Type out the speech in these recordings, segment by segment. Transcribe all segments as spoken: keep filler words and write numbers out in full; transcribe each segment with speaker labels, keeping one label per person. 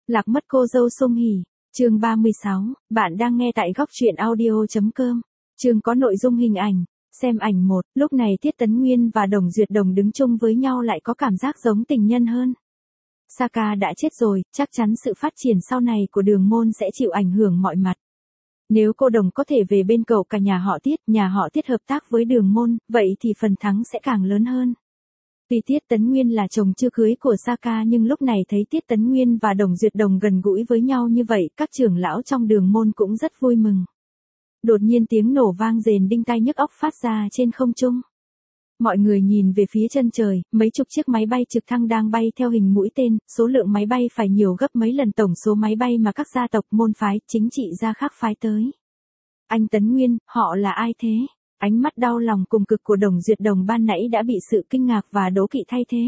Speaker 1: Lạc mất cô dâu Song Hỷ, chương ba mươi sáu, bạn đang nghe tại góc truyện audio.com. Chương có nội dung hình ảnh, xem ảnh một, lúc này Tiết Tấn Nguyên và Đồng Duyệt Đồng đứng chung với nhau lại có cảm giác giống tình nhân hơn. Saka đã chết rồi, chắc chắn sự phát triển sau này của Đường Môn sẽ chịu ảnh hưởng mọi mặt. Nếu cô Đồng có thể về bên cậu cả nhà họ Tiết, nhà họ Tiết hợp tác với Đường Môn, vậy thì phần thắng sẽ càng lớn hơn. Tuy Tiết Tấn Nguyên là chồng chưa cưới của Saka nhưng lúc này thấy Tiết Tấn Nguyên và Đồng Duyệt Đồng gần gũi với nhau như vậy, các trưởng lão trong Đường Môn cũng rất vui mừng. Đột nhiên tiếng nổ vang rền đinh tai nhức óc phát ra trên không trung. Mọi người nhìn về phía chân trời, mấy chục chiếc máy bay trực thăng đang bay theo hình mũi tên, số lượng máy bay phải nhiều gấp mấy lần tổng số máy bay mà các gia tộc môn phái, chính trị gia khác phái tới. Anh Tấn Nguyên, họ là ai thế? Ánh mắt đau lòng cùng cực của Đồng Duyệt Đồng ban nãy đã bị sự kinh ngạc và đố kỵ thay thế.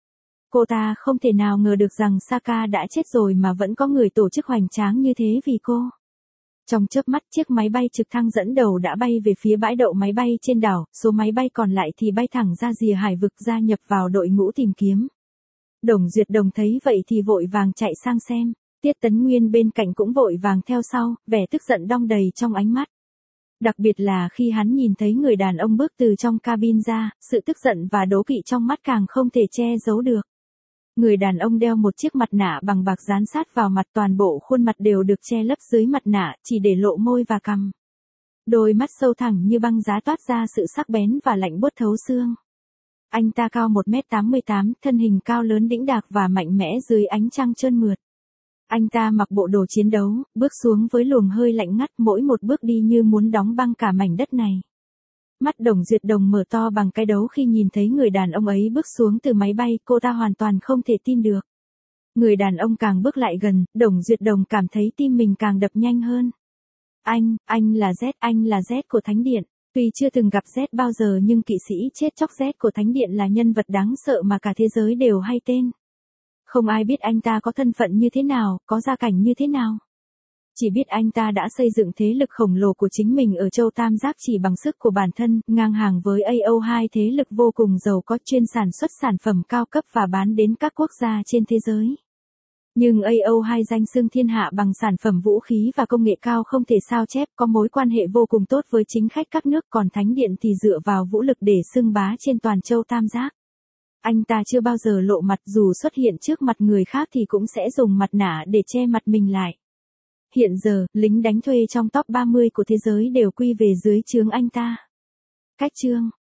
Speaker 1: Cô ta không thể nào ngờ được rằng Saka đã chết rồi mà vẫn có người tổ chức hoành tráng như thế vì cô. Trong chớp mắt chiếc máy bay trực thăng dẫn đầu đã bay về phía bãi đậu máy bay trên đảo, số máy bay còn lại thì bay thẳng ra rìa hải vực gia nhập vào đội ngũ tìm kiếm. Đồng Duyệt Đồng thấy vậy thì vội vàng chạy sang xem, Tiết Tấn Nguyên bên cạnh cũng vội vàng theo sau, vẻ tức giận đong đầy trong ánh mắt. Đặc biệt là khi hắn nhìn thấy người đàn ông bước từ trong cabin ra, sự tức giận và đố kỵ trong mắt càng không thể che giấu được. Người đàn ông đeo một chiếc mặt nạ bằng bạc dán sát vào mặt, toàn bộ khuôn mặt đều được che lấp dưới mặt nạ, chỉ để lộ môi và cằm. Đôi mắt sâu thẳng như băng giá toát ra sự sắc bén và lạnh buốt thấu xương. Anh ta cao một mét tám mươi tám, thân hình cao lớn đĩnh đạc và mạnh mẽ dưới ánh trăng trơn mượt. Anh ta mặc bộ đồ chiến đấu, bước xuống với luồng hơi lạnh ngắt, mỗi một bước đi như muốn đóng băng cả mảnh đất này. Mắt Đồng Duyệt Đồng mở to bằng cái đấu khi nhìn thấy người đàn ông ấy bước xuống từ máy bay, cô ta hoàn toàn không thể tin được. Người đàn ông càng bước lại gần, Đồng Duyệt Đồng cảm thấy tim mình càng đập nhanh hơn. Anh, anh là Z, anh là Z của Thánh Điện. Tuy chưa từng gặp Z bao giờ nhưng kỵ sĩ chết chóc Z của Thánh Điện là nhân vật đáng sợ mà cả thế giới đều hay tên. Không ai biết anh ta có thân phận như thế nào, có gia cảnh như thế nào. Chỉ biết anh ta đã xây dựng thế lực khổng lồ của chính mình ở châu Tam Giác chỉ bằng sức của bản thân, ngang hàng với A O hai, thế lực vô cùng giàu có chuyên sản xuất sản phẩm cao cấp và bán đến các quốc gia trên thế giới. Nhưng A O hai danh xưng thiên hạ bằng sản phẩm vũ khí và công nghệ cao không thể sao chép, có mối quan hệ vô cùng tốt với chính khách các nước, còn Thánh Điện thì dựa vào vũ lực để xưng bá trên toàn châu Tam Giác. Anh ta chưa bao giờ lộ mặt, dù xuất hiện trước mặt người khác thì cũng sẽ dùng mặt nạ để che mặt mình lại. Hiện giờ, lính đánh thuê trong top ba mươi của thế giới đều quy về dưới trướng anh ta. Cách chương